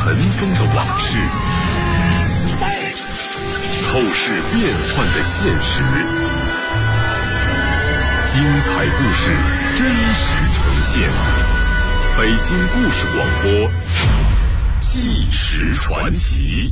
尘封的往事，透视变幻的现实，精彩故事真实呈现。北京故事广播，纪实传奇。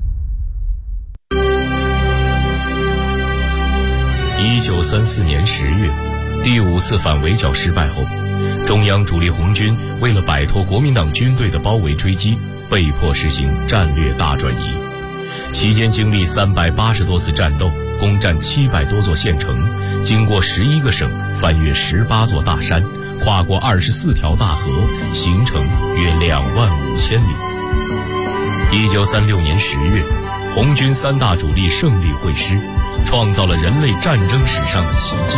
1934年10月，第5次反围剿失败后，中央主力红军为了摆脱国民党军队的包围追击，被迫实行战略大转移。期间经历380多次战斗，攻占700多座县城，经过11个省，翻越18座大山，跨过24条大河，行程约25000里。1936年10月，红军3大主力胜利会师，创造了人类战争史上的奇迹。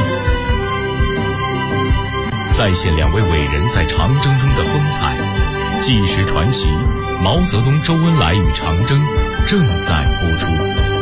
再现2位伟人在长征中的风采，纪实传奇毛泽东、周恩来与长征正在播出。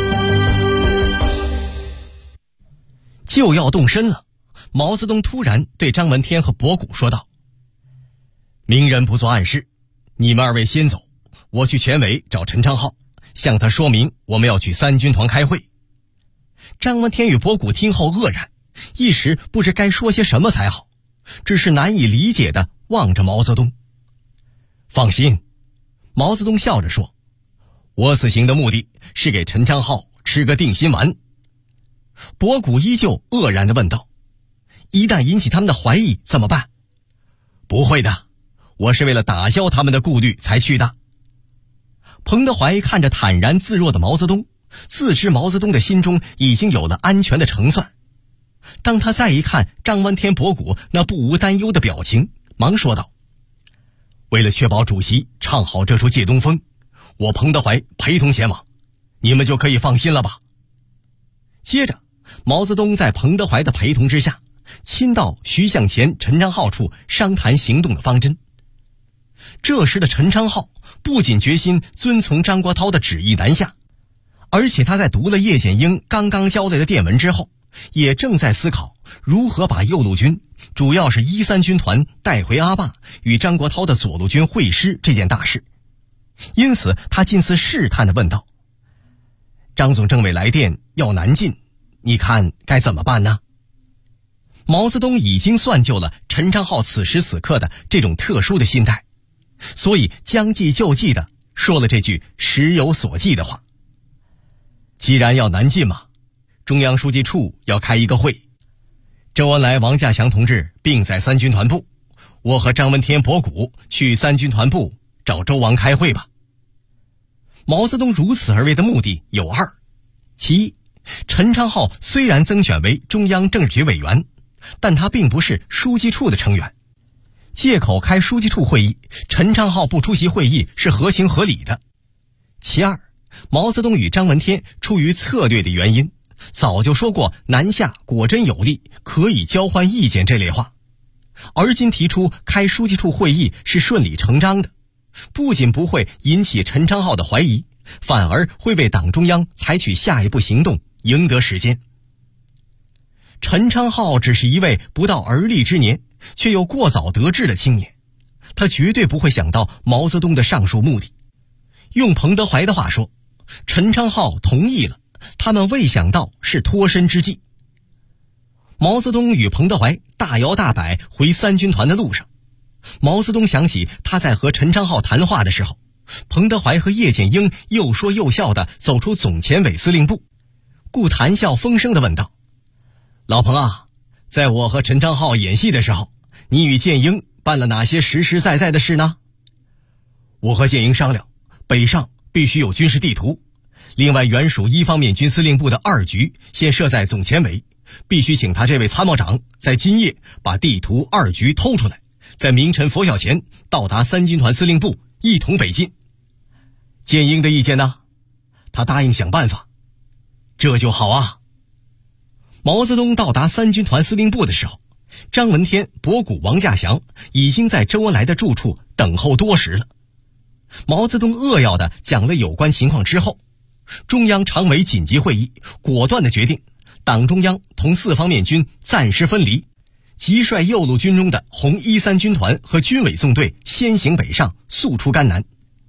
就要动身了，毛泽东突然对张闻天和博古说道：明人不做暗事，你们2位先走，我去前委找陈昌浩，向他说明我们要去3军团开会。张闻天与博古听后愕然，一时不知该说些什么才好，只是难以理解地望着毛泽东。放心，毛泽东笑着说，我此行的目的是给陈昌浩吃个定心丸。博古依旧愕然地问道，一旦引起他们的怀疑怎么办？不会的，我是为了打消他们的顾虑才去的。彭德怀看着坦然自若的毛泽东，自知毛泽东的心中已经有了安全的成算。当他再一看张闻天、博古那不无担忧的表情，忙说道，为了确保主席唱好这出借东风，我彭德怀陪同前往，你们就可以放心了吧。接着毛泽东在彭德怀的陪同之下，亲到徐向前、陈昌浩处商谈行动的方针。这时的陈昌浩不仅决心遵从张国焘的旨意南下，而且他在读了叶剑英刚刚交代的电文之后，也正在思考如何把右路军，主要是1、3军团带回阿坝，与张国焘的左路军会师这件大事。因此他近似试探地问道，张总政委来电要南进，你看该怎么办呢？毛泽东已经算就了陈昌浩此时此刻的这种特殊的心态，所以将计就计地说了这句时有所记的话。既然要南进嘛，中央书记处要开一个会，周恩来、王稼祥同志并在3军团部，我和张闻天、博古去3军团部找周王开会吧。毛泽东如此而为的目的有2：其一，陈昌浩虽然增选为中央政治局委员，但他并不是书记处的成员，借口开书记处会议，陈昌浩不出席会议是合情合理的。其二，毛泽东与张闻天出于策略的原因，早就说过南下果真有利，可以交换意见这类话，而今提出开书记处会议是顺理成章的，不仅不会引起陈昌浩的怀疑，反而会为党中央采取下一步行动赢得时间。陈昌浩只是一位不到而立之年，却又过早得志的青年，他绝对不会想到毛泽东的上述目的。用彭德怀的话说，陈昌浩同意了，他们未想到是脱身之计。毛泽东与彭德怀大摇大摆回3军团的路上，毛泽东想起他在和陈昌浩谈话的时候，彭德怀和叶剑英又说又笑地走出总前委司令部，故谈笑风生地问道，老彭啊，在我和陈昌浩演戏的时候，你与剑英办了哪些实实在在的事呢？我和剑英商量，北上必须有军事地图，另外原属1方面军司令部的2局先设在总前委，必须请他这位参谋长在今夜把地图2局偷出来，在明晨拂晓前到达3军团司令部，一同北进。剑英的意见呢？他答应想办法。这就好啊。毛泽东到达3军团司令部的时候，张闻天、博古、王稼祥已经在周恩来的住处等候多时了。毛泽东扼要地讲了有关情况之后，中央常委紧急会议果断地决定，党中央同4方面军暂时分离，即率右路军中的红1、3军团和军委纵队先行北上，速出甘南。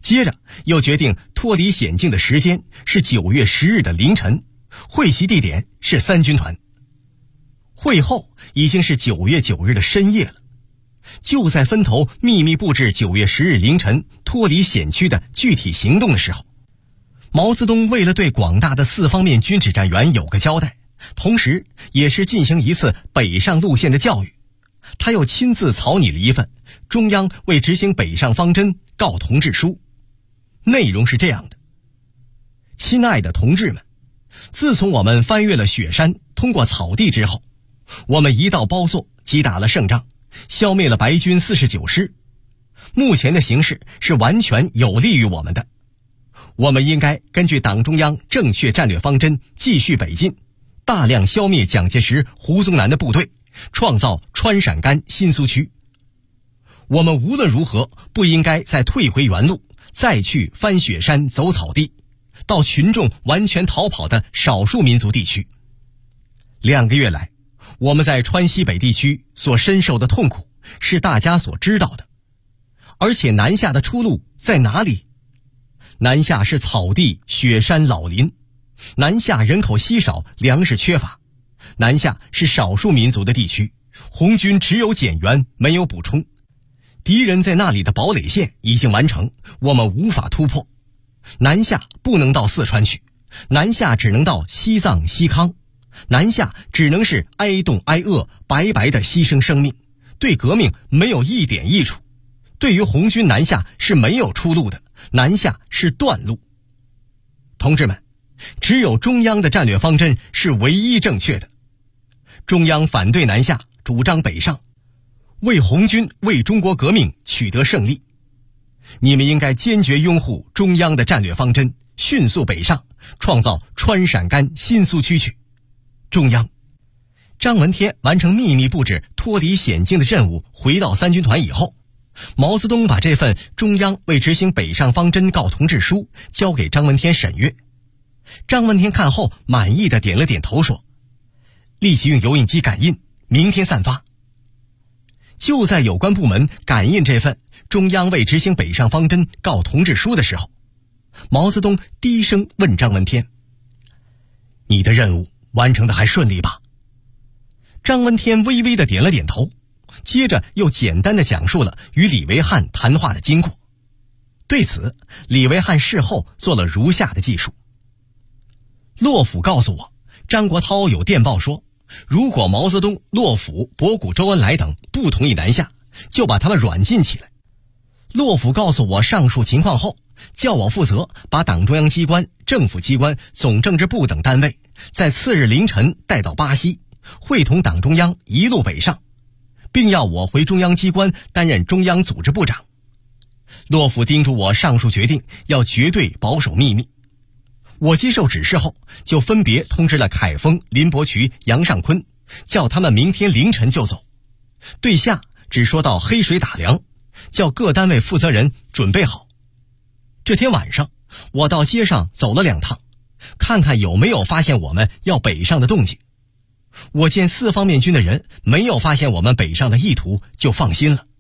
接着又决定脱离险境的时间是9月10日的凌晨，会袭地点是3军团。会后已经是9月9日的深夜了。就在分头秘密布置9月10日凌晨脱离险区的具体行动的时候，毛泽东为了对广大的4方面军指战员有个交代，同时也是进行一次北上路线的教育，他又亲自草拟了一份中央为执行北上方针告同志书。内容是这样的：亲爱的同志们，自从我们翻越了雪山，通过草地之后，我们一道包座击打了胜仗，消灭了白军49师。目前的形势是完全有利于我们的，我们应该根据党中央正确战略方针继续北进，大量消灭蒋介石、胡宗南的部队，创造川陕甘新苏区。我们无论如何不应该再退回原路，再去翻雪山走草地，到群众完全逃跑的少数民族地区。2个月来，我们在川西北地区所深受的痛苦是大家所知道的，而且南下的出路在哪里？南下是草地、雪山、老林，南下人口稀少，粮食缺乏，南下是少数民族的地区，红军只有减员没有补充，敌人在那里的堡垒线已经完成，我们无法突破。南下不能到四川去，南下只能到西藏、西康，南下只能是挨冻挨饿，白白的牺牲生命，对革命没有一点益处。对于红军南下是没有出路的，南下是断路。同志们，只有中央的战略方针是唯一正确的。中央反对南下，主张北上，为红军、为中国革命取得胜利。你们应该坚决拥护中央的战略方针，迅速北上，创造川陕甘新苏区去。中央。张闻天完成秘密布置脱离险境的任务，回到3军团以后，毛泽东把这份中央为执行北上方针告同志书交给张闻天审阅。张闻天看后满意的点了点头，说：立即用油印机感印，明天散发。就在有关部门感印这份中央为执行北上方针告同志书的时候，毛泽东低声问张闻天：你的任务完成的还顺利吧？张闻天微微的点了点头，接着又简单的讲述了与李维汉谈话的经过。对此，李维汉事后做了如下的记述：洛甫告诉我，张国焘有电报说，如果毛泽东、洛甫、博古、周恩来等不同意南下，就把他们软禁起来。洛甫告诉我上述情况后，叫我负责把党中央机关、政府机关、总政治部等单位在次日凌晨带到巴西，会同党中央一路北上，并要我回中央机关担任中央组织部长。洛甫叮嘱我上述决定要绝对保守秘密。我接受指示后，就分别通知了凯丰、林伯渠、杨尚昆，叫他们明天凌晨就走。对下只说到黑水打粮，叫各单位负责人准备好。这天晚上，我到街上走了2趟，看看有没有发现我们要北上的动静。我见4方面军的人没有发现我们北上的意图，就放心了。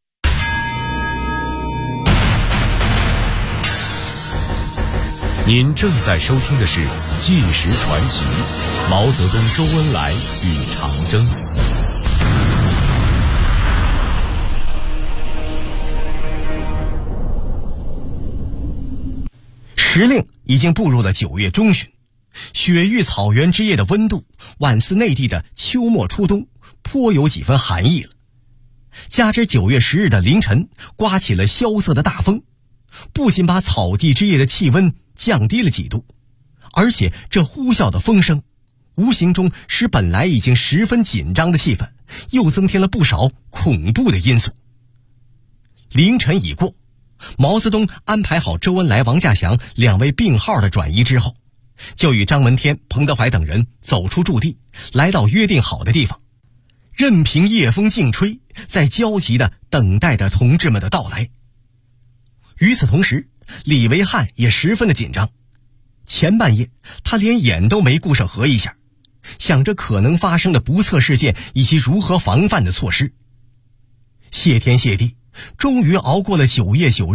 您正在收听的是《纪实传奇》，毛泽东、周恩来与长征。 时令已经步入了9月中旬，雪域草原之夜的温度宛似内地的秋末初冬，颇有几分寒意了。加之9月10日的凌晨刮起了萧瑟的大风，不仅把草地之夜的气温降低了几度，而且这呼啸的风声无形中使本来已经十分紧张的气氛又增添了不少恐怖的因素。凌晨已过，毛泽东安排好周恩来、王稼祥2位病号的转移之后，就与张闻天、彭德怀等人走出驻地，来到约定好的地方，任凭夜风劲吹，在焦急地等待着同志们的到来。与此同时，李维汉也十分的紧张。前半夜他连眼都没顾上合一下，想着可能发生的不测事件以及如何防范的措施。谢天谢地，终于熬过了9月9日的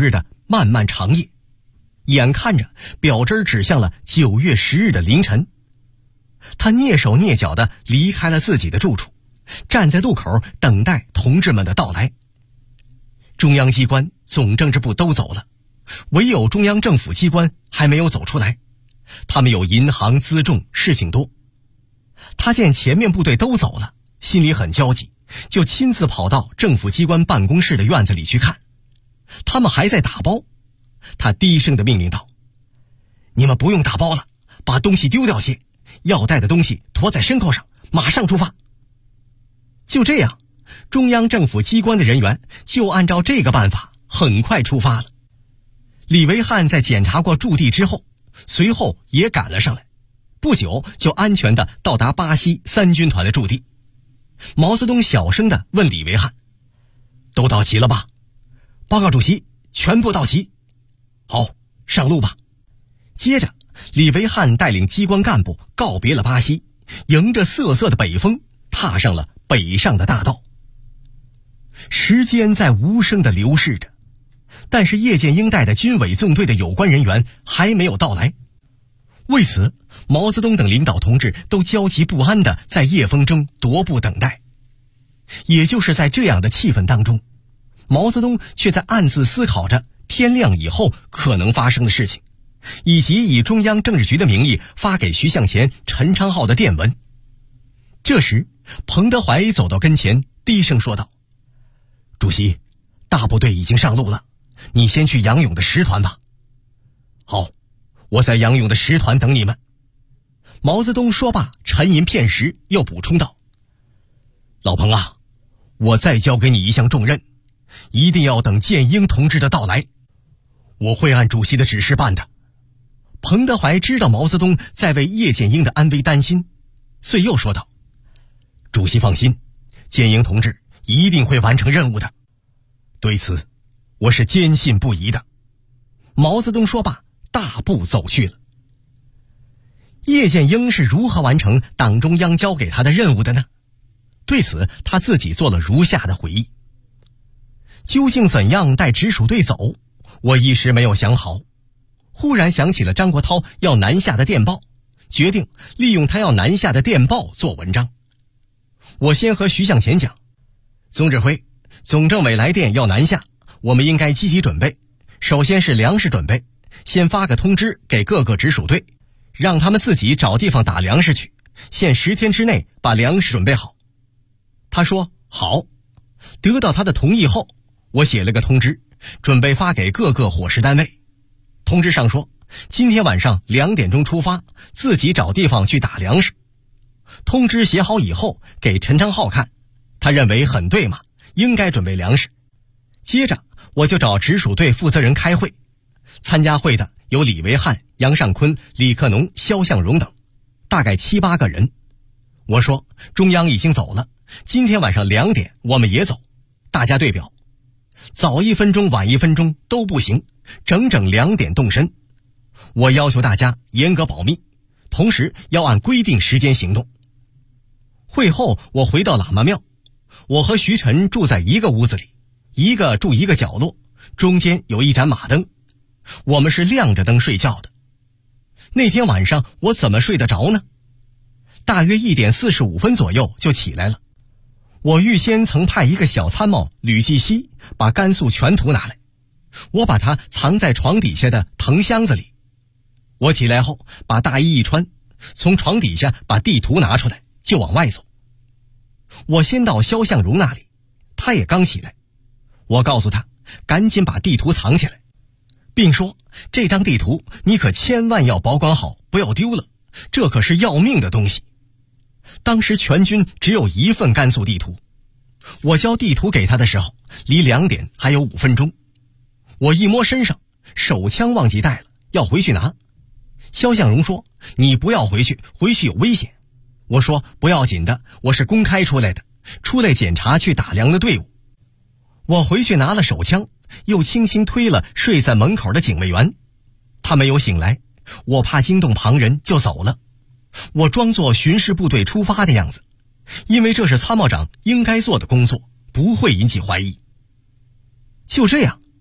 漫漫长夜，眼看着表针指向了9月10日的凌晨，他蹑手蹑脚地离开了自己的住处，站在路口等待同志们的到来。中央机关、总政治部都走了，唯有中央政府机关还没有走出来，他们有银行、辎重，事情多。他见前面部队都走了，心里很焦急，就亲自跑到政府机关办公室的院子里去看，他们还在打包。他低声地命令道：“你们不用打包了，把东西丢掉些，要带的东西驮在身后上，马上出发。”就这样，中央政府机关的人员就按照这个办法很快出发了。李维汉在检查过驻地之后，随后也赶了上来，不久就安全地到达巴西3军团的驻地。毛泽东小声地问李维汉：“都到齐了吧？”“报告主席，全部到齐。”“好，上路吧。”接着，李维汉带领机关干部告别了巴西，迎着瑟瑟的北风，踏上了北上的大道。时间在无声地流逝着，但是叶剑英带的军委纵队的有关人员还没有到来。为此，毛泽东等领导同志都焦急不安地在夜风中踱步等待。也就是在这样的气氛当中，毛泽东却在暗自思考着天亮以后可能发生的事情，以及以中央政治局的名义发给徐向前、陈昌浩的电文。这时，彭德怀走到跟前，低声说道：“主席，大部队已经上路了，你先去杨勇的10团吧。”“好，我在杨勇的10团等你们。”毛泽东说罢，沉吟片时，又补充道：“老彭啊，我再交给你一项重任，一定要等建英同志的到来，我会按主席的指示办的。”彭德怀知道毛泽东在为叶剑英的安危担心，遂又说道：“主席放心，建英同志一定会完成任务的，对此我是坚信不疑的。”毛泽东说罢，大步走去了。叶剑英是如何完成党中央交给他的任务的呢？对此，他自己做了如下的回忆：究竟怎样带直属队走，我一时没有想好。忽然想起了张国焘要南下的电报，决定利用他要南下的电报做文章。我先和徐向前讲：“总指挥，总政委来电要南下，我们应该积极准备。首先是粮食准备，先发个通知给各个直属队，让他们自己找地方打粮食去，限10天之内把粮食准备好。”他说好。得到他的同意后，我写了个通知，准备发给各个伙食单位。通知上说，今天晚上2点钟出发，自己找地方去打粮食。通知写好以后给陈昌浩看，他认为很对嘛，应该准备粮食。接着我就找直属队负责人开会，参加会的有李维汉、杨尚昆、李克农、肖向荣等，大概7、8个人。我说中央已经走了，今天晚上2点我们也走，大家对表，早1分钟晚1分钟都不行，整整2点动身。我要求大家严格保密，同时要按规定时间行动。会后我回到喇嘛庙，我和徐晨住在一个屋子里，一个住一个角落，中间有一盏马灯，我们是亮着灯睡觉的。那天晚上我怎么睡得着呢？大约1点45分左右就起来了。我预先曾派一个小参谋吕继熙把甘肃全图拿来，我把它藏在床底下的藤箱子里。我起来后把大衣一穿，从床底下把地图拿出来，就往外走。我先到肖向荣那里，他也刚起来。我告诉他赶紧把地图藏起来，并说这张地图你可千万要保管好，不要丢了，这可是要命的东西。当时全军只有1份甘肃地图，我交地图给他的时候离2点还有5分钟。我一摸身上，手枪忘记带了，要回去拿。肖向荣说你不要回去，回去有危险。我说不要紧的，我是公开出来的，出来检查去打粮的队伍。我回去拿了手枪，又轻轻推了睡在门口的警卫员，他没有醒来，我怕惊动旁人就走了。我装作巡视部队出发的样子，因为这是参谋长应该做的工作，不会引起怀疑。就这样，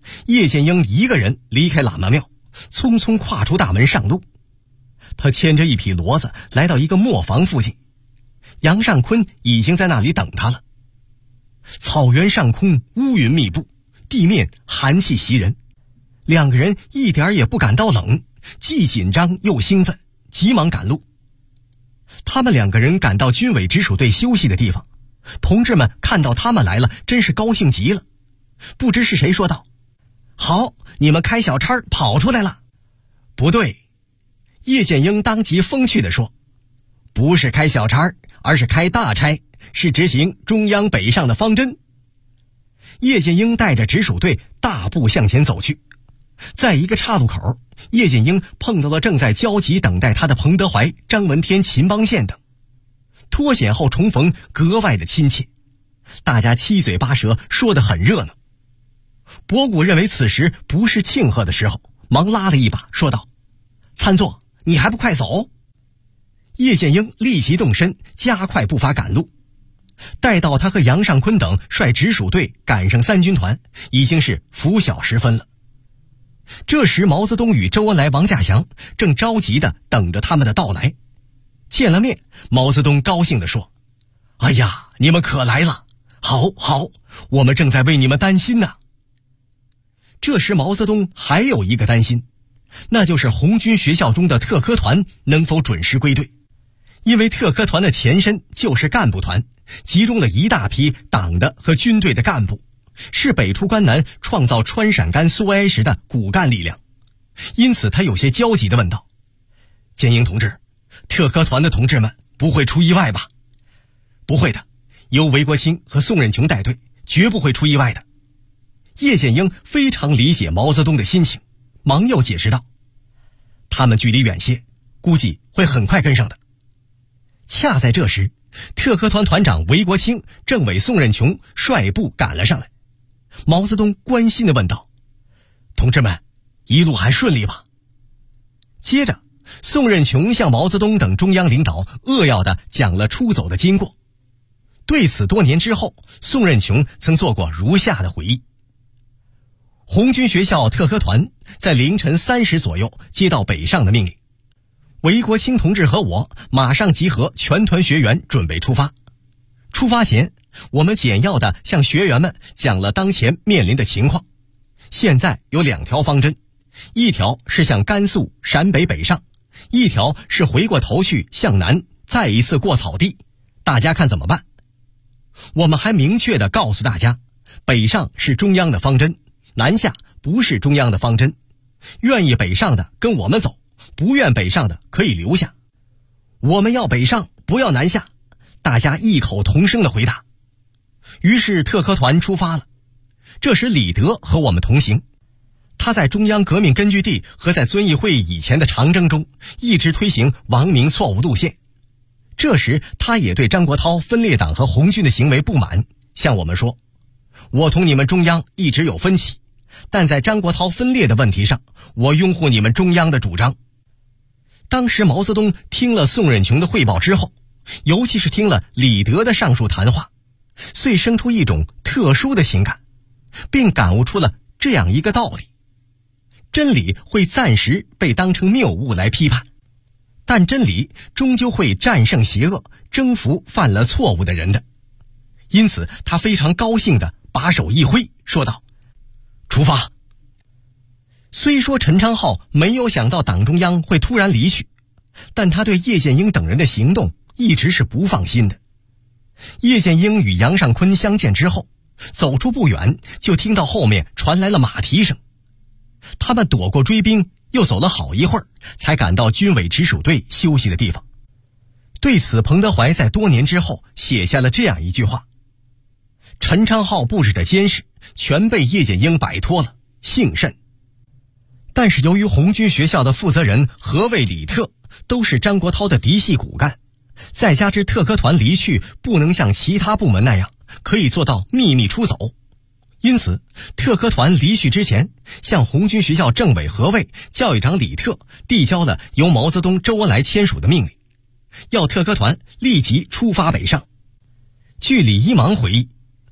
叶剑英一个人离开喇嘛庙，匆匆跨出大门上路。他牵着一匹骡子来到一个磨坊附近，杨尚昆已经在那里等他了。草原上空乌云密布，地面寒气袭人，两个人一点也不感到冷，既紧张又兴奋，急忙赶路。他们两个人赶到军委直属队休息的地方，同志们看到他们来了，真是高兴极了。不知是谁说道：“好，你们开小差跑出来了。”不对，叶剑英当即风趣地说：“不是开小差，而是开大差，是执行中央北上的方针。”叶剑英带着直属队大步向前走去，在一个岔路口，叶剑英碰到了正在焦急等待他的彭德怀、张闻天、秦邦宪等。脱险后重逢，格外的亲切，大家七嘴八舌，说得很热闹。博古认为此时不是庆贺的时候，忙拉了一把，说道：“参座，你还不快走？”叶剑英立即动身，加快步伐赶路。待到他和杨尚昆等率直属队赶上三军团，已经是拂晓时分了。这时毛泽东与周恩来、王稼祥正着急地等着他们的到来。见了面，毛泽东高兴地说：“哎呀，你们可来了，好，我们正在为你们担心呢。”这时毛泽东还有一个担心，那就是红军学校中的特科团能否准时归队。因为特科团的前身就是干部团，集中了一大批党的和军队的干部，是北出关南创造川陕甘苏维埃时的骨干力量。因此他有些焦急地问道：“剑英同志，特科团的同志们不会出意外吧？”“不会的，由韦国清和宋任穷带队，绝不会出意外的。”叶剑英非常理解毛泽东的心情，忙又解释道：“他们距离远些，估计会很快跟上的。”恰在这时，特科团团长韦国清、政委宋任穷率部赶了上来。毛泽东关心地问道：“同志们，一路还顺利吧？”接着宋任穷向毛泽东等中央领导扼要地讲了出走的经过。对此多年之后，宋任穷曾做过如下的回忆：红军学校特科团在凌晨3时左右接到北上的命令，韦国清同志和我马上集合全团学员准备出发。出发前，我们简要地向学员们讲了当前面临的情况。现在有2条方针，一条是向甘肃、陕北北上，一条是回过头去向南，再一次过草地，大家看怎么办？我们还明确地告诉大家，北上是中央的方针，南下不是中央的方针，愿意北上的跟我们走，不愿北上的可以留下。我们要北上，不要南下，大家异口同声地回答。于是特科团出发了。这时李德和我们同行，他在中央革命根据地和在遵义会议以前的长征中一直推行王明错误路线。这时他也对张国焘分裂党和红军的行为不满，向我们说：“我同你们中央一直有分歧，但在张国焘分裂的问题上，我拥护你们中央的主张。”当时毛泽东听了宋任穷的汇报之后，尤其是听了李德的上述谈话，遂生出一种特殊的情感，并感悟出了这样一个道理：真理会暂时被当成谬误来批判，但真理终究会战胜邪恶，征服犯了错误的人的。因此他非常高兴地把手一挥，说道：“出发！”虽说陈昌浩没有想到党中央会突然离去，但他对叶剑英等人的行动一直是不放心的。叶剑英与杨尚昆相见之后，走出不远就听到后面传来了马蹄声。他们躲过追兵，又走了好一会儿，才赶到军委直属队休息的地方。对此，彭德怀在多年之后写下了这样一句话：“陈昌浩布置的监视全被叶剑英摆脱了，幸甚。”但是由于红军学校的负责人何卫、李特都是张国焘的嫡系骨干，再加之特科团离去不能像其他部门那样可以做到秘密出走，因此特科团离去之前，向红军学校政委何卫、教育长李特递交了由毛泽东、周恩来签署的命令，要特科团立即出发北上。据李一芒回忆，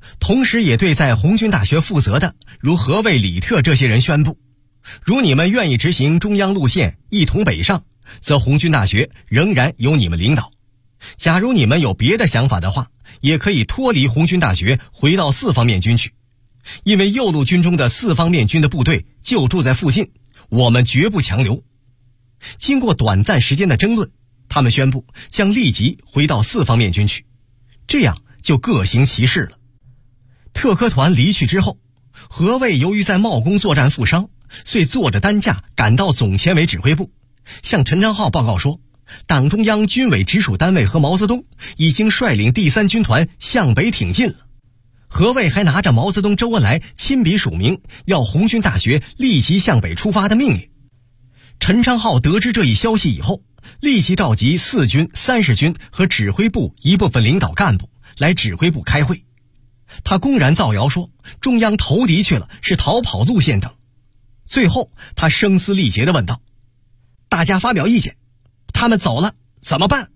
同时也对在红军大学负责的如何卫、李特这些人宣布，如你们愿意执行中央路线一同北上，则红军大学仍然由你们领导。假如你们有别的想法的话，也可以脱离红军大学回到四方面军去，因为右路军中的四方面军的部队就住在附近，我们绝不强留。经过短暂时间的争论，他们宣布将立即回到四方面军去，这样就各行其事了。特科团离去之后，何卫由于在茂功作战负伤，遂坐着担架赶到总前委指挥部，向陈昌浩报告说，党中央军委直属单位和毛泽东已经率领第3军团向北挺进了。何卫还拿着毛泽东、周恩来亲笔署名，要红军大学立即向北出发的命令。陈昌浩得知这一消息以后，立即召集4军、30军和指挥部一部分领导干部来指挥部开会。他公然造谣说中央投敌去了，是逃跑路线等。最后他声嘶力竭地问道，大家发表意见，他们走了怎么办？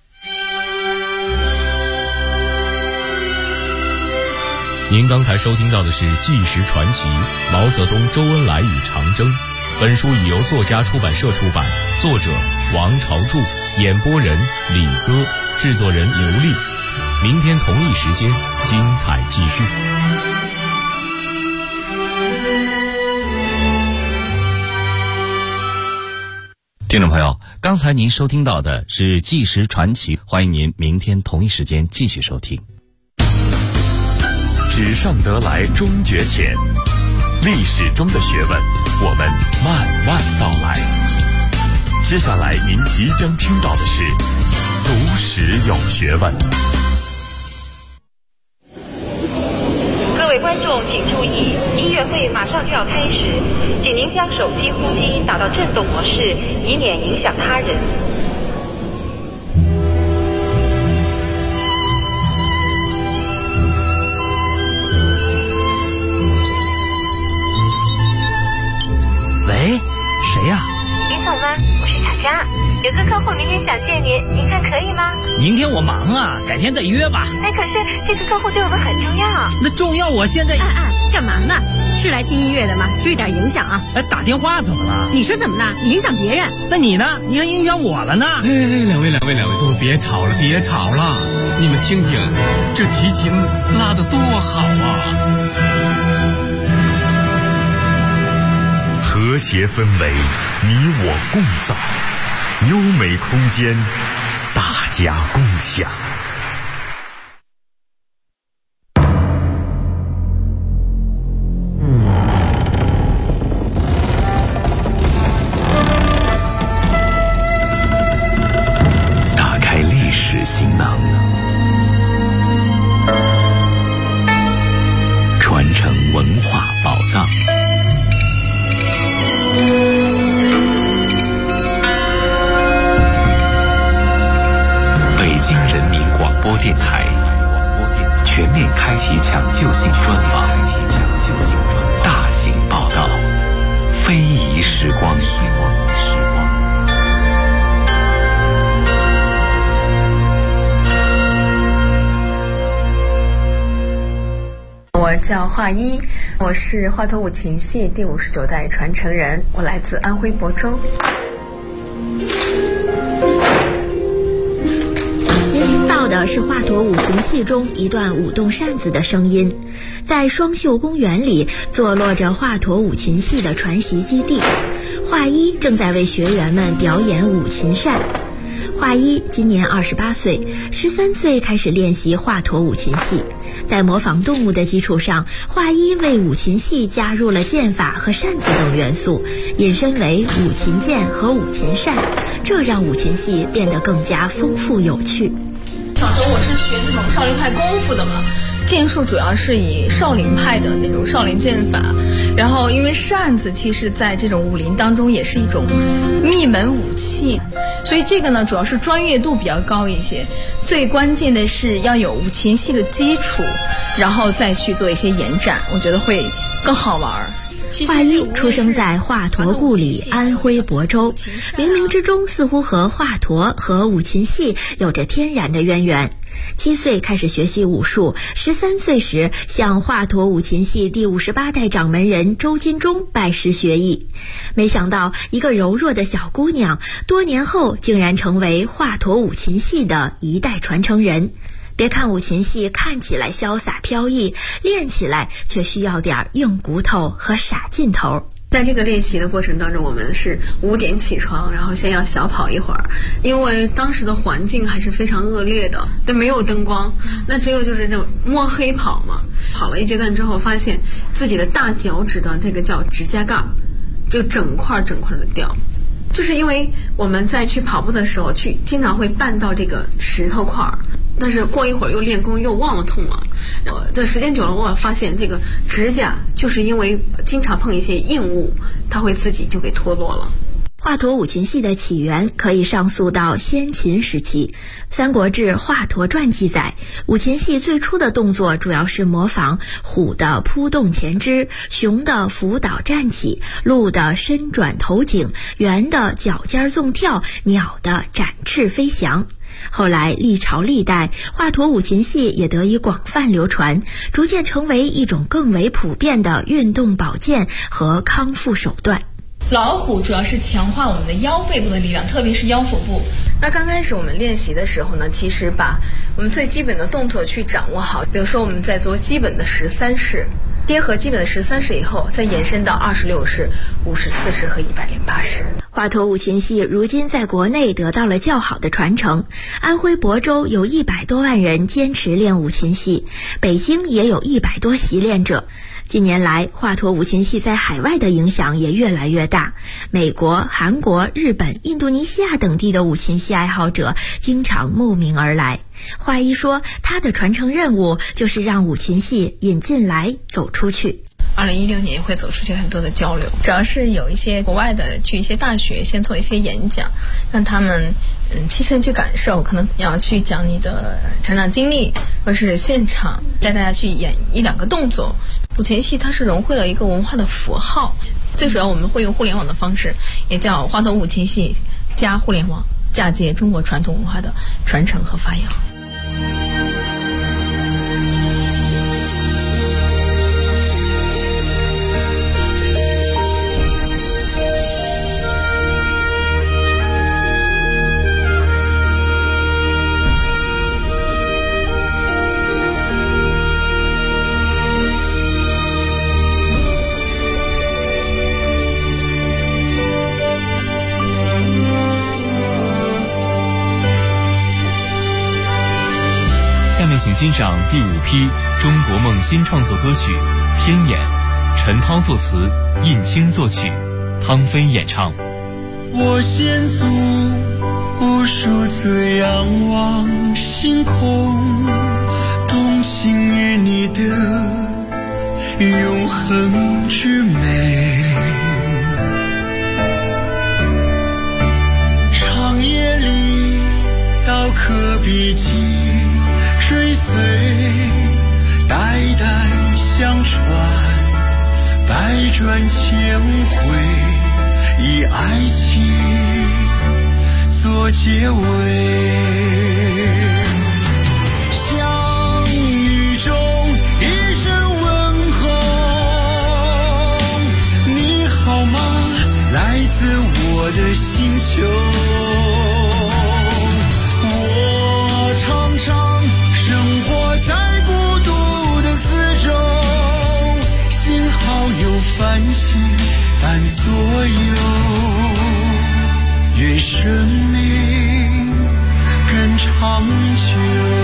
您刚才收听到的是《纪实传奇：毛泽东、周恩来与长征》。本书已由作家出版社出版，作者王朝柱，演播人李歌，制作人刘丽。明天同一时间，精彩继续。 听众朋友，刚才您收听到的是《纪实传奇》，欢迎您明天同一时间继续收听。 纸上得来终觉浅，历史中的学问，我们慢慢道来。接下来您即将听到的是读史有学问。 各位观众请注意，音乐会马上就要开始，请您将手机呼机打到震动模式，以免影响他人。 喂，谁呀？ 林总吗？我是小佳，有个客户明天想见您，您看可以吗？ 明天我忙啊，改天再约吧。 哎，可是这个客户对我们很重要。 那重要，我现在…… 干嘛呢？是来听音乐的吗？注意点影响啊！ 打电话怎么了？ 你说怎么了？你影响别人。 那你呢？你还影响我了呢？ 两位，都别吵了，别吵了！你们听听，这提琴拉得多好啊！ 和谐氛围，你我共造；优美空间，大家共享。打开历史行囊，传承文化宝藏。北京人民广播电台全面开启抢救性专访，大型报道，非遗时光。 我叫华一，我是华佗五琴系第59代传承人，我来自安徽亳州。 您听到的是华佗五琴系中一段舞动扇子的声音。在双秀公园里坐落着华佗五琴系的传习基地，华一正在为学员们表演五琴扇。华一今年28岁，13岁开始练习华佗五琴系。在模仿动物的基础上，华一为五琴系加入了剑法和扇子等元素，引申为五琴剑和五琴扇，这让五琴系变得更加丰富有趣。 小时候我是学这种少林派功夫的嘛，剑术主要是以少林派的那种少林剑法，然后因为扇子其实在这种武林当中也是一种秘门武器，所以这个呢主要是专业度比较高一些，最关键的是要有五琴系的基础，然后再去做一些延展，我觉得会更好玩。 华一出生在华佗故里安徽亳州，冥冥之中似乎和华佗和五琴系有着天然的渊源。 7岁开始学习武术，13岁时向华佗五禽戏第58代掌门人周金忠拜师学艺。没想到一个柔弱的小姑娘，多年后竟然成为华佗五禽戏的一代传承人。别看五禽戏看起来潇洒飘逸，练起来却需要点硬骨头和傻劲头。 在这个练习的过程当中，我们是5点起床，然后先要小跑一会儿，因为当时的环境还是非常恶劣的，但没有灯光，那只有就是这种摸黑跑嘛。跑了一阶段之后，发现自己的大脚趾的这个叫指甲盖就整块的掉，就是因为我们在去跑步的时候经常会绊到这个石头块，但是过一会儿又练功又忘了痛了。的时间久了，我发现这个指甲就是因为经常碰一些硬物，它会自己就给脱落了。 华佗五禽戏的起源可以上溯到先秦时期。《三国志·华佗传》记载，五禽戏最初的动作主要是模仿虎的扑动前肢，熊的伏倒站起，鹿的伸转头颈，猿的脚尖纵跳，鸟的展翅飞翔。后来历朝历代，华佗五禽戏也得以广泛流传，逐渐成为一种更为普遍的运动保健和康复手段。 老虎主要是强化我们的腰背部的力量，特别是腰腹部。那刚开始我们练习的时候呢，其实把我们最基本的动作去掌握好，比如说我们在做基本的13式，结合基本的13式以后，再延伸到26式、54式和108式。 华佗五禽戏如今在国内得到了较好的传承，安徽亳州有100多万人坚持练五禽戏，北京也有100多习练者。近年来，华佗五禽戏在海外的影响也越来越大，美国、韩国、日本、印度尼西亚等地的五禽戏爱好者经常慕名而来。华医说，他的传承任务就是让五禽戏引进来走出去。 2016年会走出去很多的交流，主要是有一些国外的去一些大学先做一些演讲，让他们亲身去感受，可能要去讲你的成长经历，或是现场带大家去演1-2个动作。五禽戏它是融汇了一个文化的符号，最主要我们会用互联网的方式，也叫华佗五禽戏加互联网，嫁接中国传统文化的传承和发扬。 下面请欣赏第5批中国梦新创作歌曲《天眼》，陈涛作词，印青作曲，汤飞演唱。 我先祖无数次仰望星空，动情于你的永恒之美。长夜里刀刻笔迹追随，代代相传，百转千回，以爱情做结尾。相遇中一声问候，你好吗？来自我的星球。繁星伴左右，愿生命更长久。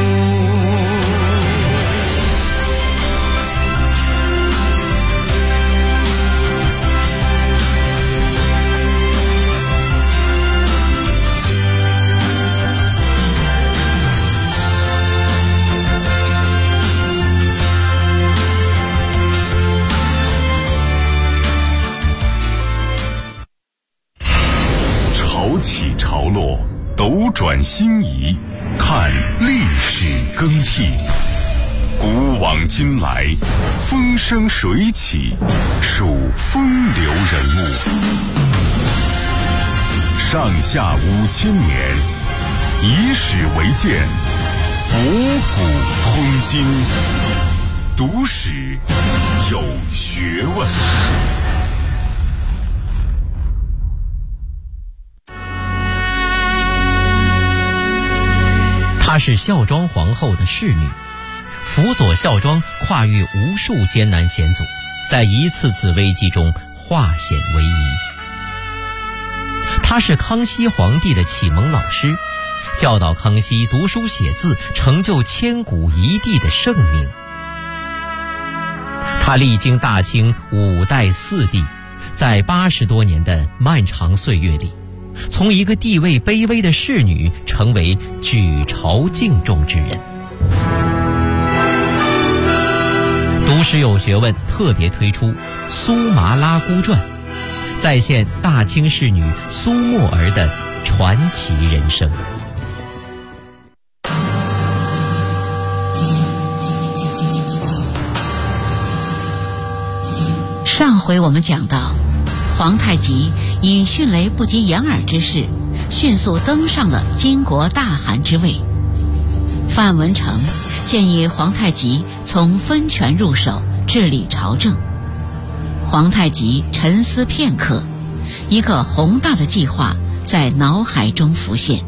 潮起潮落，斗转星移，看历史更替。古往今来，风生水起，数风流人物。上下5000年，以史为鉴， 古通今，读史有学问。 她是孝庄皇后的侍女，辅佐孝庄跨越无数艰难险阻，在一次次危机中化险为夷。她是康熙皇帝的启蒙老师，教导康熙读书写字，成就千古一帝的盛名。她历经大清5代4帝，在80多年的漫长岁月里，从一个地位卑微的侍女成为举朝敬重之人。读史有学问特别推出《苏麻拉姑传》，再现大清侍女苏沫儿的传奇人生。 上回我们讲到，皇太极以迅雷不及掩耳之势，迅速登上了金国大汗之位。范文成建议皇太极从分权入手，治理朝政。皇太极沉思片刻，一个宏大的计划在脑海中浮现。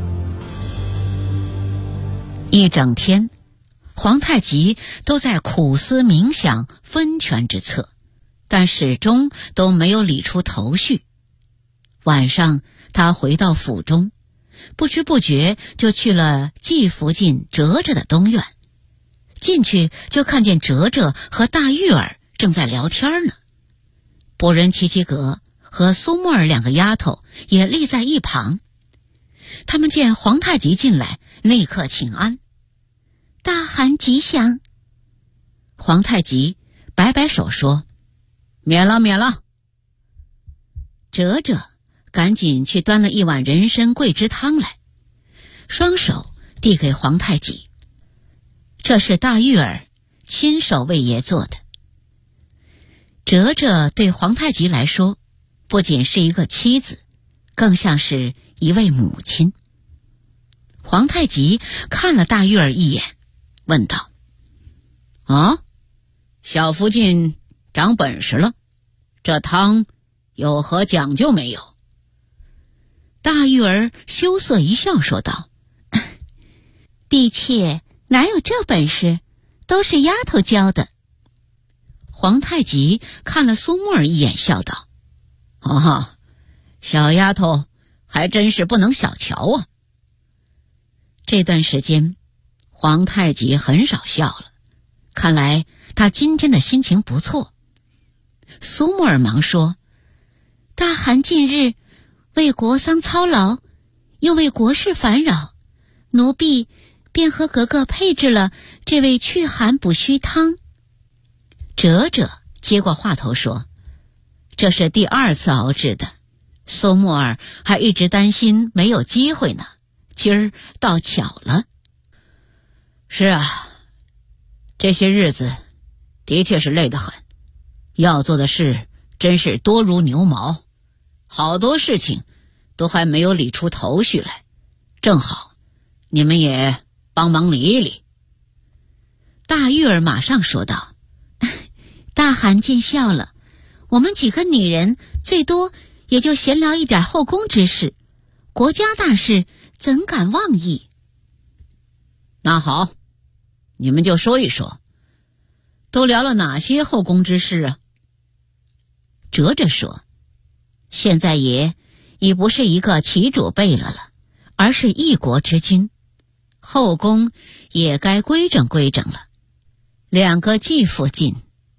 一整天，皇太极都在苦思冥想分权之策，但始终都没有理出头绪。晚上，他回到府中，不知不觉就去了季福晋哲哲的东院。进去就看见哲哲和大玉儿正在聊天呢。博人齐齐格和苏沫儿2个丫头也立在一旁。他们见皇太极进来，立刻请安。大汗吉祥。皇太极摆摆手说：免了免了。哲哲赶紧去端了一碗人参桂枝汤来，双手递给皇太极。这是大玉儿亲手为爷做的。哲哲对皇太极来说，不仅是一个妻子，更像是一位母亲。皇太极看了大玉儿一眼，问道：啊，小福晋长本事了，这汤有何讲究没有？大玉儿羞涩一笑说道：婢妾哪有这本事，都是丫头教的。皇太极看了苏沫儿一眼，笑道：哦，小丫头还真是不能小瞧啊。这段时间皇太极很少笑了，看来他今天的心情不错。苏沫儿忙说：大汗近日为国丧操劳，又为国事烦扰，奴婢便和格格配置了这位祛寒补虚汤。哲哲接过话头说：这是第2次熬制的，苏沫儿还一直担心没有机会呢，今儿倒巧了。是啊，这些日子的确是累得很，要做的事真是多如牛毛，好多事情都还没有理出头绪来，正好你们也帮忙理一理。大玉儿马上说道：大汗见笑了，我们几个女人最多也就闲聊一点后宫之事，国家大事怎敢妄议？那好，你们就说一说，都聊了哪些后宫之事啊？哲哲说：现在爷已不是一个齐主辈了，而是一国之君，后宫也该规整规整了。2个继福晋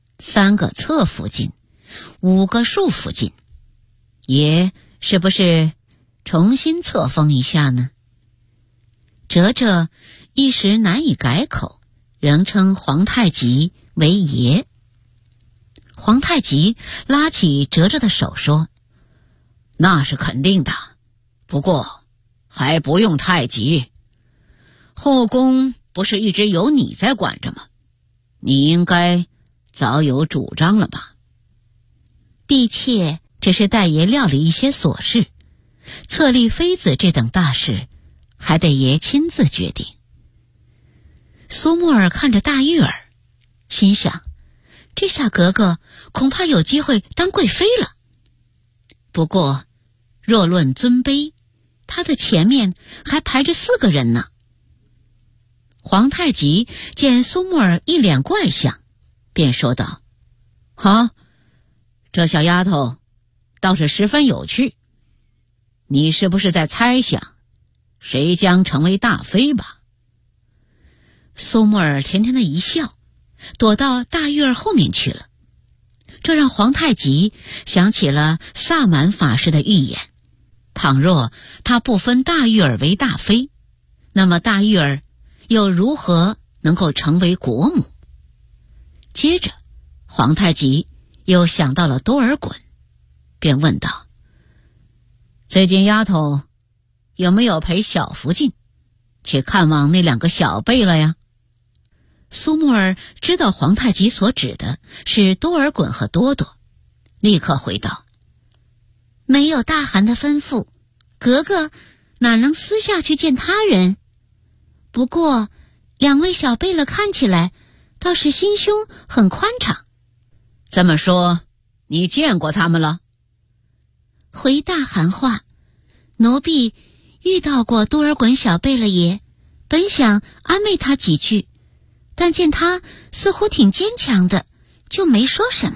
，3个侧福晋，5个庶福晋，爷是不是重新册封一下呢？哲哲一时难以改口，仍称皇太极为爷。皇太极拉起哲哲的手说：那是肯定的，不过还不用太急，后宫不是一直由你在管着吗？你应该早有主张了吧？婢妾只是代爷料理一些琐事，册立妃子这等大事还得爷亲自决定。 苏沫儿看着大玉儿，心想，这下格格恐怕有机会当贵妃了。不过若论尊卑，她的前面还排着4个人呢。皇太极见苏沫儿一脸怪相，便说道：这小丫头倒是十分有趣，你是不是在猜想谁将成为大妃吧？苏沫儿甜甜的一笑，躲到大玉儿后面去了。这让皇太极想起了萨满法师的预言，倘若他不封大玉儿为大妃，那么大玉儿又如何能够成为国母？接着皇太极又想到了多尔衮，便问道：最近丫头有没有陪小福晋去看望那2个小贝了呀？苏沫儿知道皇太极所指的是多尔衮和多多，立刻回道：没有大汗的吩咐，格格哪能私下去见他人？不过2位小贝勒看起来倒是心胸很宽敞。这么说，你见过他们了？回大汗话，奴婢遇到过多尔衮小贝勒爷，本想安慰他几句，但见他似乎挺坚强的，就没说什么。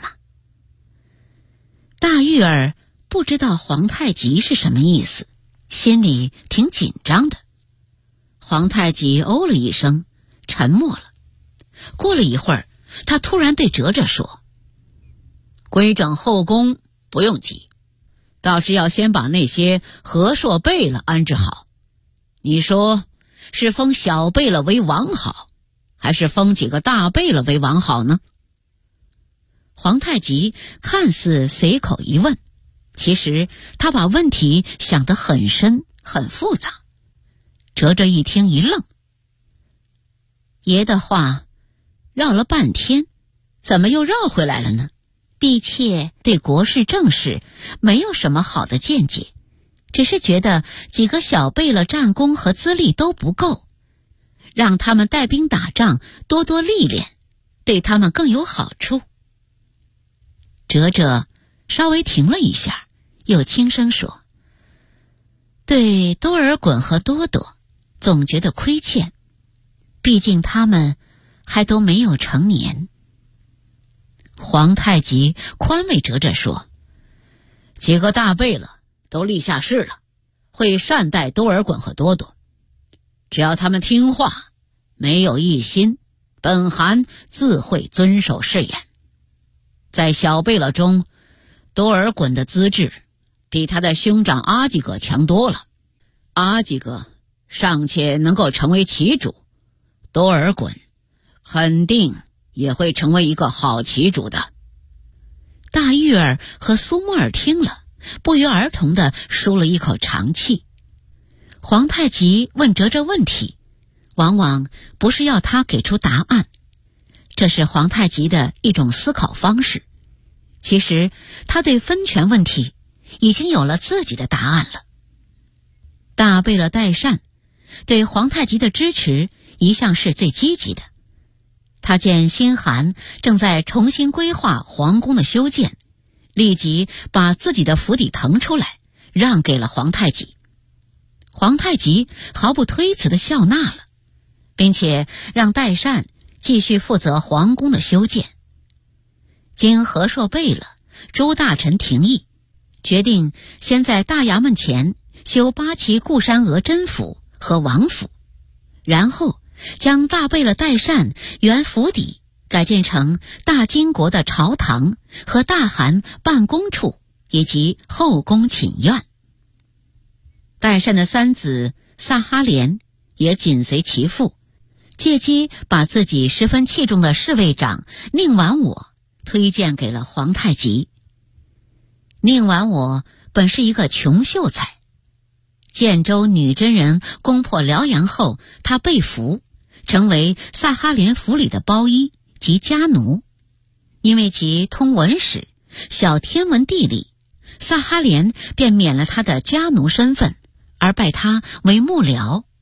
大玉儿不知道皇太极是什么意思，心里挺紧张的。皇太极哦了一声，沉默了。过了一会儿，他突然对哲哲说：规整后宫不用急，倒是要先把那些和硕贝勒安置好。你说是封小贝勒为王好，还是封几个大贝勒为王好呢？皇太极看似随口一问，其实他把问题想得很深很复杂。哲哲一听一愣，爷的话绕了半天，怎么又绕回来了呢？婢妾对国事政事没有什么好的见解，只是觉得几个小贝勒战功和资历都不够，让他们带兵打仗，多多历练，对他们更有好处。哲哲稍微停了一下，又轻声说：对多尔衮和多多总觉得亏欠，毕竟他们还都没有成年。皇太极宽慰哲哲说：几个大贝勒都立下誓了，会善待多尔衮和多多，只要他们听话，没有异心，本汗自会遵守誓言。在小贝勒中，多尔衮的资质比他的兄长阿济格强多了，阿济格尚且能够成为旗主，多尔衮肯定也会成为一个好旗主的。大玉儿和苏沫儿听了，不约而同地舒了一口长气。皇太极问哲哲问题，往往不是要他给出答案，这是皇太极的一种思考方式。其实他对分权问题已经有了自己的答案了。大贝勒代善对皇太极的支持一向是最积极的。他见辛寒正在重新规划皇宫的修建，立即把自己的府邸腾出来，让给了皇太极。皇太极毫不推辞地笑纳了，并且让代善继续负责皇宫的修建。经和硕贝勒、诸大臣廷议，决定先在大衙门前修8旗固山额真府和王府，然后将大贝勒代善原府邸改建成大金国的朝堂和大汗办公处以及后宫寝院。代善的3子萨哈连也紧随其父，借机把自己十分器重的侍卫长宁完我推荐给了皇太极。宁完我本是一个穷秀才，建州女真人攻破辽阳后，他被俘，成为萨哈连府里的包衣及家奴。因为其通文史、晓天文地理，萨哈连便免了他的家奴身份，而拜他为幕僚。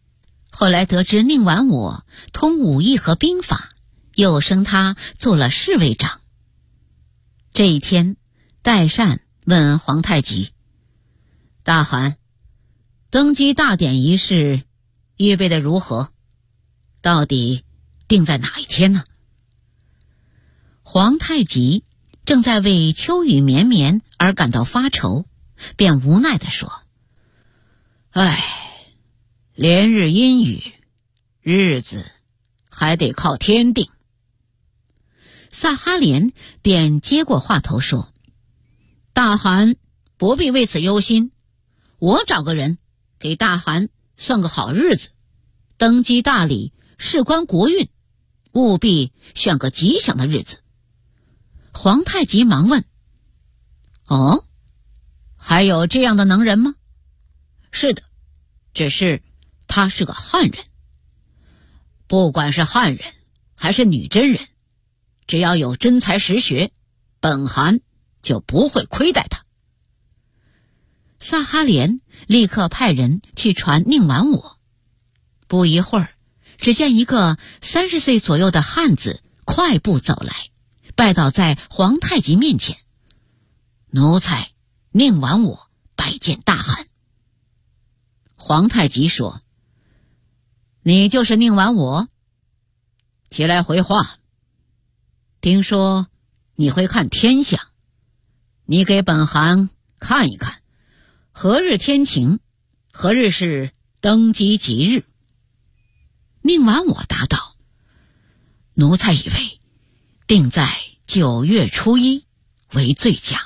后来得知宁完我通武艺和兵法，又升他做了侍卫长。这一天，代善问皇太极：大汗，登基大典仪式预备的如何？到底定在哪一天呢？皇太极正在为秋雨绵绵而感到发愁，便无奈地说：唉，连日阴雨，日子还得靠天定。萨哈连便接过话头说：大汗不必为此忧心，我找个人给大汗算个好日子，登基大礼，事关国运，务必选个吉祥的日子。皇太极忙问：哦，还有这样的能人吗？是的，只是他是个汉人。不管是汉人还是女真人，只要有真才实学，本汗就不会亏待他。萨哈连立刻派人去传宁完我。不一会儿，只见一个30岁左右的汉子快步走来，拜倒在皇太极面前：奴才宁完我拜见大汗。皇太极说：你就是宁完我？起来回话。听说你会看天象，你给本汗看一看，何日天晴，何日是登基吉日。宁完我答道：奴才以为定在9月初1为最佳。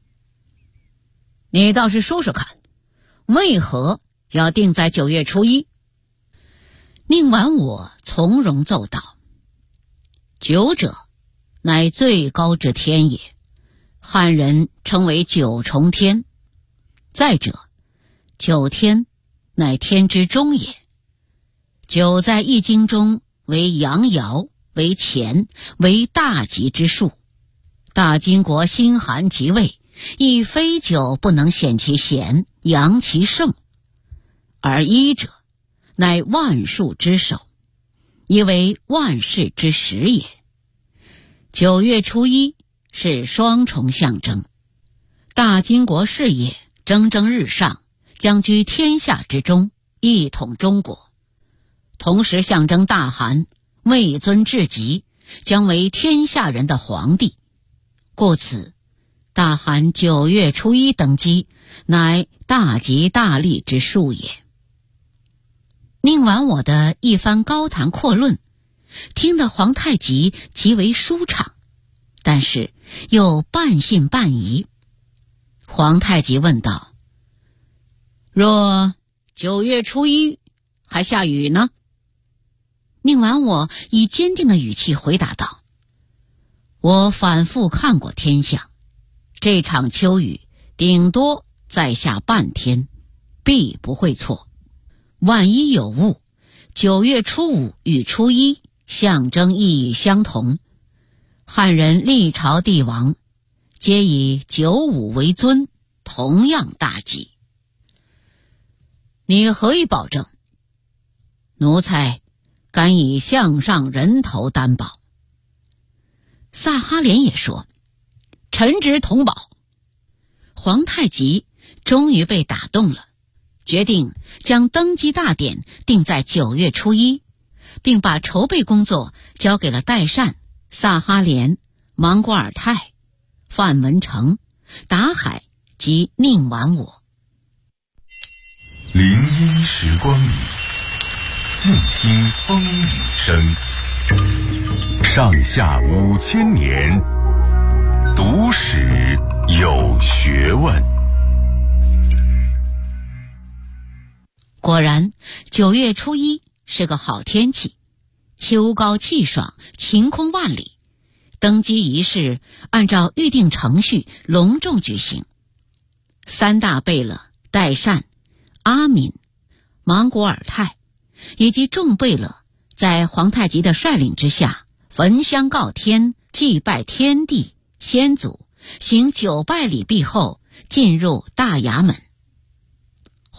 你倒是说说看，为何要定在9月初1？宁完我从容奏道：九者乃最高之天也，汉人称为9重天。再者，9天乃天之中也。9在易经中为阳爻，为乾，为大吉之数。大金国辛寒即位，亦非9不能显其贤，扬其盛。而1者乃万数之首，亦为万世之始也。9月初1是双重象征，大金国事业蒸蒸日上，将居天下之中，一统中国。同时象征大汗位尊至极，将为天下人的皇帝。故此，大汗9月初1登基，乃大吉大利之数也。宁完我的一番高谈阔论，听得皇太极极为舒畅，但是又半信半疑。皇太极问道：若9月初1还下雨呢？宁完我以坚定的语气回答道：我反复看过天象，这场秋雨顶多再下半天，必不会错。万一有误，9月初5与初1象征意义相同，汉人历朝帝王皆以95为尊，同样大吉。你何以保证？奴才敢以项上人头担保。萨哈连也说：臣职同保。皇太极终于被打动了，决定将登基大典定在9月初1，并把筹备工作交给了代善、萨哈连、莽古尔泰、范文成、达海及宁完我。 林荫时光里，静听风雨声。上下5000年，读史有学问。 果然，9月初1是个好天气，秋高气爽，晴空万里。登基仪式按照预定程序隆重举行。3大贝勒代善、阿敏、莽古尔泰以及众贝勒在皇太极的率领之下，焚香告天，祭拜天地先祖，行9拜礼毕后，进入大衙门。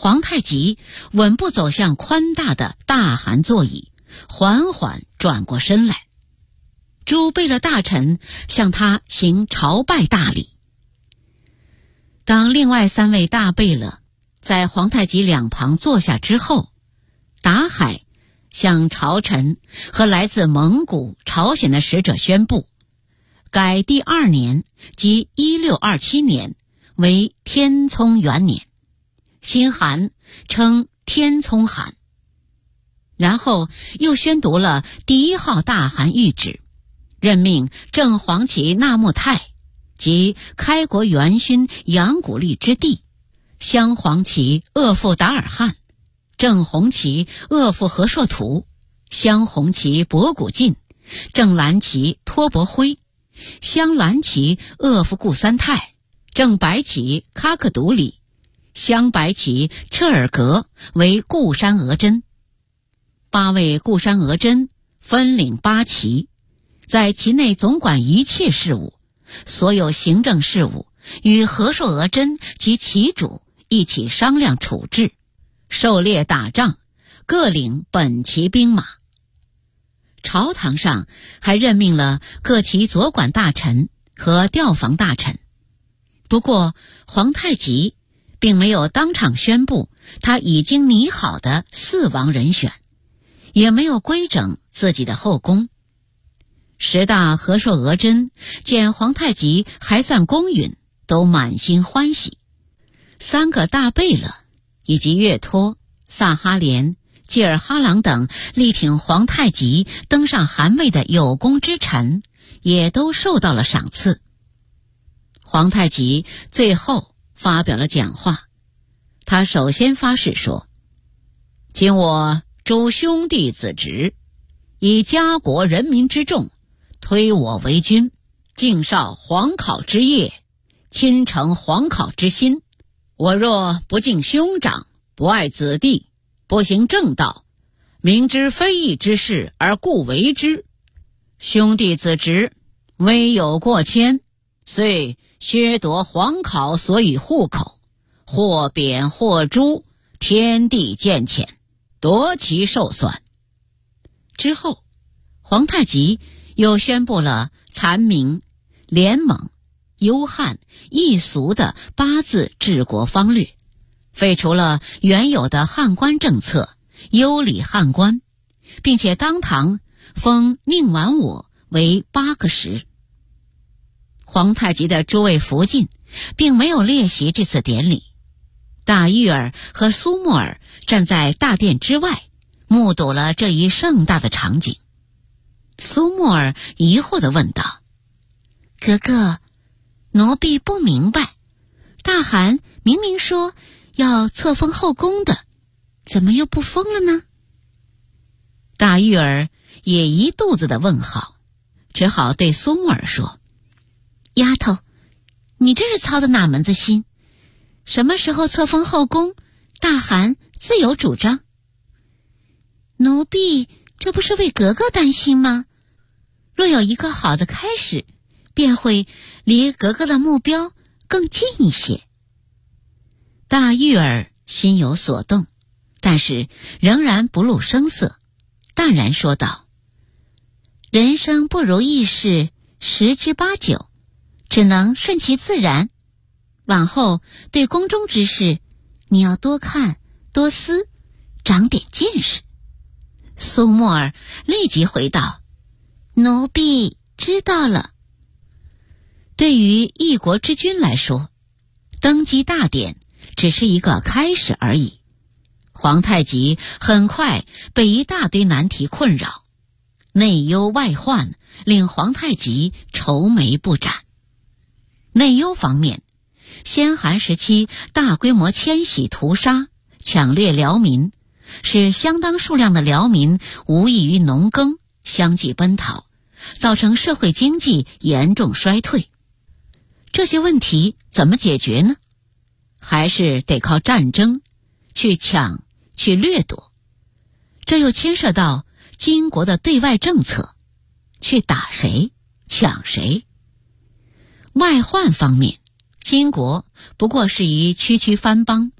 皇太极稳步走向宽大的大汗座椅，缓缓转过身来。诸贝勒大臣向他行朝拜大礼。当另外3位大贝勒在皇太极两旁坐下之后，达海向朝臣和来自蒙古、朝鲜的使者宣布，改第2年，即1627年为天聪元年，新汗称天聪汗。然后又宣读了第1号大汗谕旨，任命正黄旗纳木泰及开国元勋杨古力之弟，镶黄旗鄂夫达尔汗，正红旗鄂夫和硕图，镶红旗博古进，正蓝旗托伯辉，镶蓝旗鄂夫固三泰，正白旗喀克独里，镶白旗彻尔格为固山额真。8位固山额真分领8旗，在其内总管一切事务，所有行政事务与和硕额真及旗主一起商量处置，狩猎打仗各领本旗兵马。朝堂上还任命了各旗左管大臣和调防大臣。不过皇太极并没有当场宣布他已经拟好的4王人选，也没有规整自己的后宫。10大和硕额真见皇太极还算公允，都满心欢喜。3个大贝勒以及岳托、萨哈连、济尔哈朗等力挺皇太极登上汗位的有功之臣，也都受到了赏赐。皇太极最后发表了讲话，他首先发誓说：今我诸兄弟子侄，以家国人民之重，推我为君，敬绍皇考之业，亲承皇考之心。我若不敬兄长，不爱子弟，不行正道，明知非义之事而故为之，兄弟子侄微有过谦，遂削夺皇考所与户口，或贬或诛，天地见谴，夺其寿算。之后，皇太极又宣布了残明、联盟、优汉、易俗的8字治国方略，废除了原有的汉官政策，优礼汉官，并且当堂封宁完我为8个时。皇太极的诸位福晋并没有列席这次典礼，大玉儿和苏木儿站在大殿之外，目睹了这一盛大的场景。苏木儿疑惑地问道：格格，奴婢不明白，大汗明明说要册封后宫的，怎么又不封了呢？大玉儿也一肚子的问号，只好对苏木儿说：丫头，你这是操的哪门子心？什么时候册封后宫，大汗自有主张。奴婢这不是为格格担心吗？若有一个好的开始，便会离格格的目标更近一些。大玉儿心有所动，但是仍然不露声色，淡然说道：人生不如意事10之8九，只能顺其自然。往后对宫中之事，你要多看多思，长点见识。苏沫儿立即回道：奴婢知道了。对于一国之君来说，登基大典只是一个开始而已。皇太极很快被一大堆难题困扰，内忧外患令皇太极愁眉不展。内忧方面，先汗时期大规模迁徙屠杀，抢掠辽民，使相当数量的辽民无异于农耕，相继奔逃，造成社会经济严重衰退。这些问题怎么解决呢？还是得靠战争，去抢，去掠夺。这又牵涉到金国的对外政策，去打谁，抢谁。外患方面，金国不过是一区区藩邦，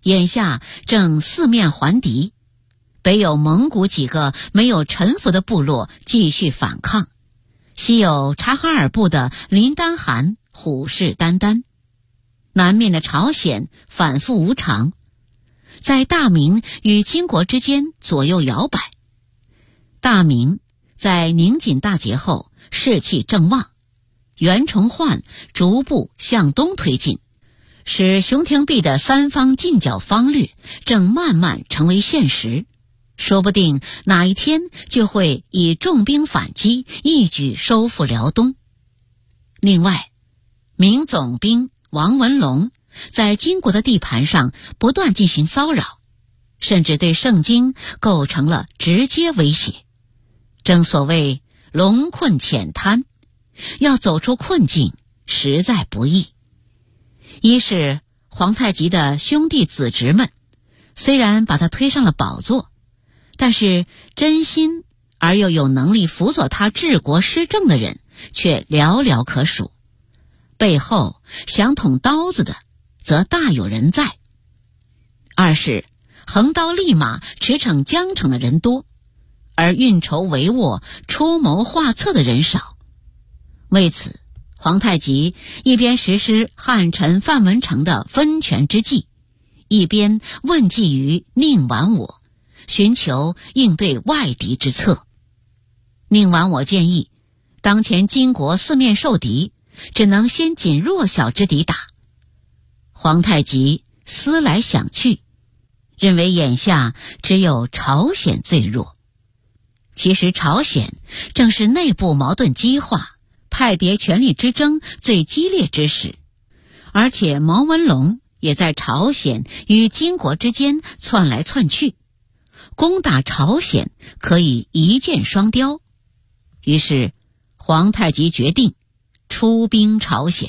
眼下正四面还敌，北有蒙古几个没有臣服的部落继续反抗，西有察哈尔部的林丹汗虎视眈眈，南面的朝鲜反复无常，在大明与金国之间左右摇摆。大明在宁锦大捷后士气正旺，袁崇焕逐步向东推进，使熊廷弼的三方进剿方略正慢慢成为现实，说不定哪一天就会以重兵反击，一举收复辽东。另外，明总兵王文龙在金国的地盘上不断进行骚扰，甚至对盛京构成了直接威胁。正所谓龙困浅滩，要走出困境实在不易。一是皇太极的兄弟子侄们虽然把他推上了宝座，但是真心而又有能力辅佐他治国施政的人却寥寥可数，背后想捅刀子的则大有人在。二是横刀立马驰骋江城的人多，而运筹帷幄出谋划策的人少。为此，皇太极一边实施汉臣范文成的分权之计，一边问计于宁完我，寻求应对外敌之策。宁完我建议，当前金国四面受敌，只能先仅弱小之敌打。皇太极思来想去，认为眼下只有朝鲜最弱。其实朝鲜正是内部矛盾激化、派别权力之争最激烈之时，而且毛文龙也在朝鲜与金国之间窜来窜去，攻打朝鲜可以一箭双雕。于是皇太极决定出兵朝鲜。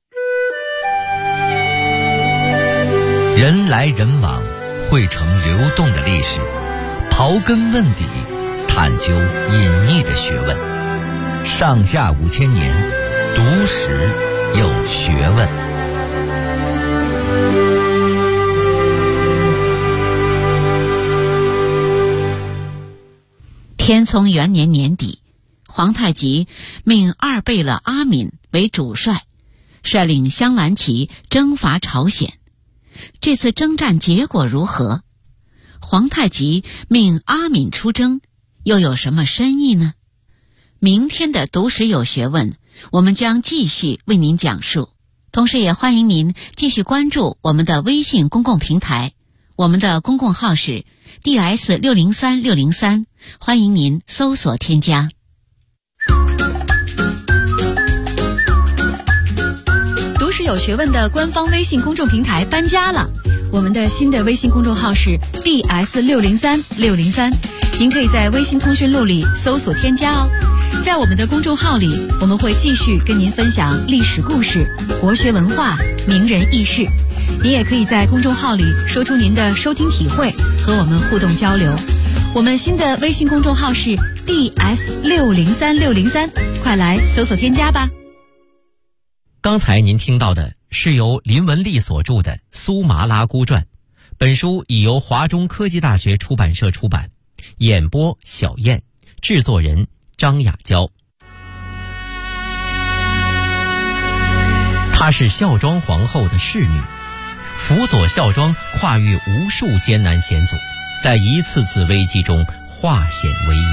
人来人往汇成流动的历史，刨根问底，探究隐匿的学问。上下5000年，读史有学问。 天聪元年年底，皇太极命二贝勒阿敏为主帅，率领镶蓝旗征伐朝鲜。这次征战结果如何？皇太极命阿敏出征，又有什么深意呢？明天的读史有学问，我们将继续为您讲述。同时也欢迎您继续关注我们的微信公共平台，我们的公共号是 DS603603，欢迎您搜索添加。 读史有学问的官方微信公众平台搬家了，我们的新的微信公众号是 DS603603，您可以在微信通讯录里搜索添加哦。在我们的公众号里，我们会继续跟您分享历史故事、国学文化、名人轶事。您也可以在公众号里说出您的收听体会，和我们互动交流。我们新的微信公众号是 DS603603，快来搜索添加吧。 刚才您听到的是由林文丽所著的《苏麻拉姑传》，本书已由华中科技大学出版社出版，演播小燕，制作人张雅娇。她是孝庄皇后的侍女，辅佐孝庄跨越无数艰难险阻，在一次次危机中化险为夷。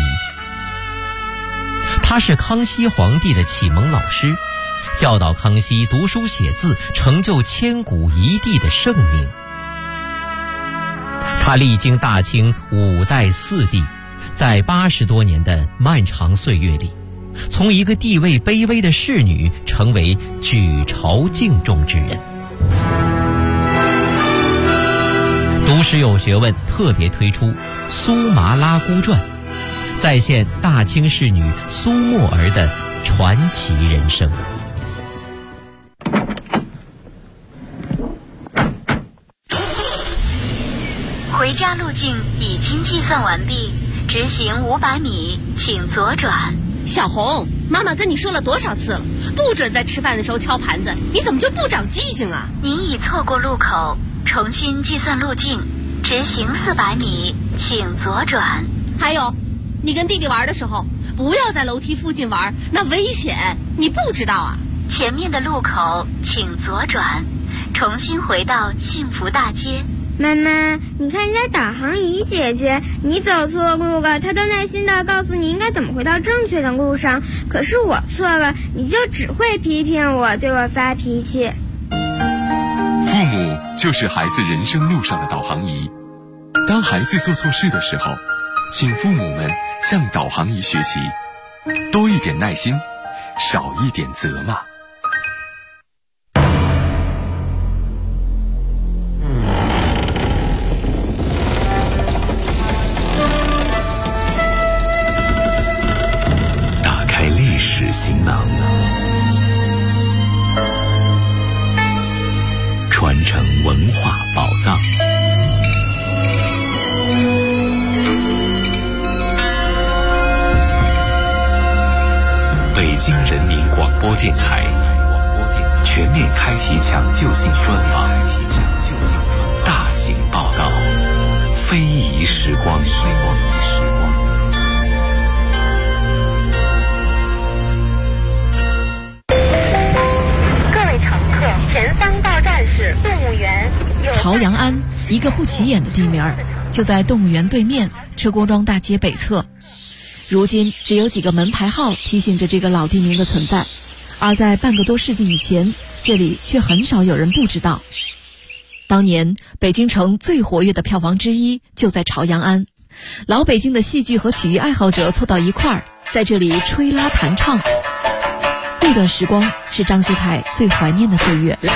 她是康熙皇帝的启蒙老师，教导康熙读书写字，成就千古一帝的盛名。他历经大清5代4帝，在80多年的漫长岁月里，从一个地位卑微的侍女成为举朝敬重之人。读史有学问特别推出《苏麻拉姑传》，再现大清侍女苏沫儿的传奇人生。 回家路径已经计算完毕，直行500米，请左转。 小红， 妈妈跟你说了多少次了，不准在吃饭的时候敲盘子，你怎么就不长记性啊？ 您已错过路口，重新计算路径，直行400米，请左转。 还有，你跟弟弟玩的时候，不要在楼梯附近玩，那危险，你不知道啊？ 前面的路口请左转，重新回到幸福大街。 妈妈，你看人家导航仪姐姐，你走错路了，她都耐心地告诉你应该怎么回到正确的路上。可是我错了，你就只会批评我，对我发脾气。 父母就是孩子人生路上的导航仪。当孩子做错事的时候，请父母们向导航仪学习，多一点耐心，少一点责骂。 行囊，传承文化宝藏。北京人民广播电台全面开启抢救性专访，大型报道，非遗时光。 朝阳庵，一个不起眼的地名，就在动物园对面车公庄大街北侧。如今只有几个门牌号提醒着这个老地名的存在，而在半个多世纪以前，这里却很少有人不知道。当年北京城最活跃的票房之一就在朝阳庵，老北京的戏剧和曲艺爱好者凑到一块儿，在这里吹拉弹唱。那段时光是张学凯最怀念的岁月。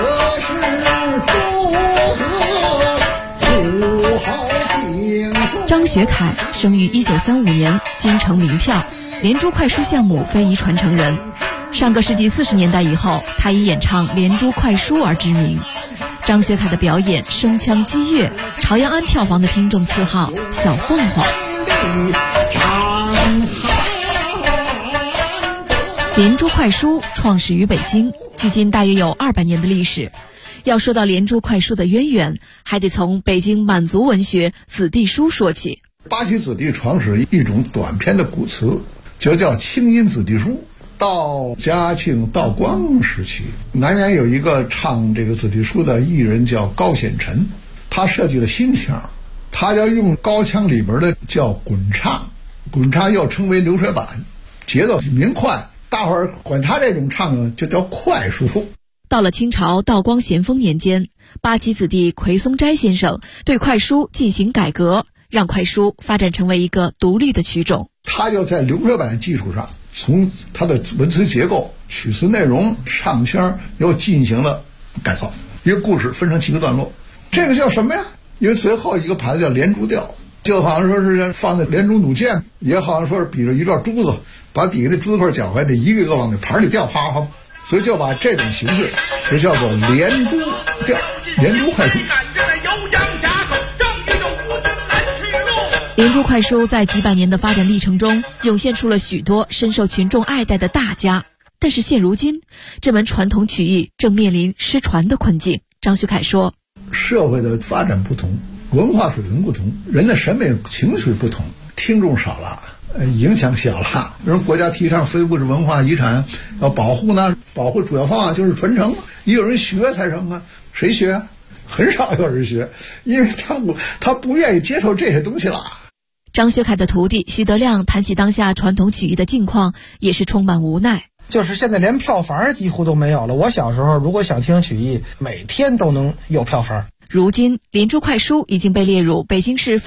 张学凯生于1935年，京城名票，连珠快书项目非遗传承人。上个世纪40年代以后，他以演唱连珠快书而知名。张学凯的表演声腔激越，朝阳庵票房的听众赐号小凤凰。连珠快书创始于北京，距今大约有200年的历史。要说到连珠快书的渊源，还得从北京满族文学子弟书说起。 八旗子弟创始一种短篇的古词，就叫清音子弟书。到嘉庆道光时期，南园有一个唱这个子弟书的艺人叫高显臣，他设计了新腔，他要用高腔里边的叫滚唱，滚唱又称为流水板，节奏明快，大伙儿管他这种唱就叫快书。 到了清朝道光咸丰年间，八旗子弟奎松斋先生对快书进行改革，让快书发展成为一个独立的曲种。 他就在流水板基础上，从他的文词结构、曲词内容、唱腔又进行了改造。一个故事分成7个段落，这个叫什么呀？因为最后一个牌子叫连珠调，就好像说是放在连珠弩箭，也好像说是比着一段珠子，把底下的珠子块搅开，得一个一个往那盘里掉，啪啪。所以就把这种形式就叫做连珠调，连珠快书。 连珠快书在几百年的发展历程中，涌现出了许多深受群众爱戴的大家。但是现如今，这门传统曲艺正面临失传的困境。张学凯说， 社会的发展不同，文化水平不同，人的审美情绪不同，听众少了，影响小了。人国家提倡非物质文化遗产要保护呢，保护主要方法就是传承，也有人学才成啊。谁学？很少有人学，因为他不愿意接受这些东西了。 张学凯的徒弟徐德亮谈起当下传统曲艺的境况，也是充满无奈。 就是现在连票房几乎都没有了。我小时候如果想听曲艺，每天都能有票房。 如今连珠快书已经被列入北京市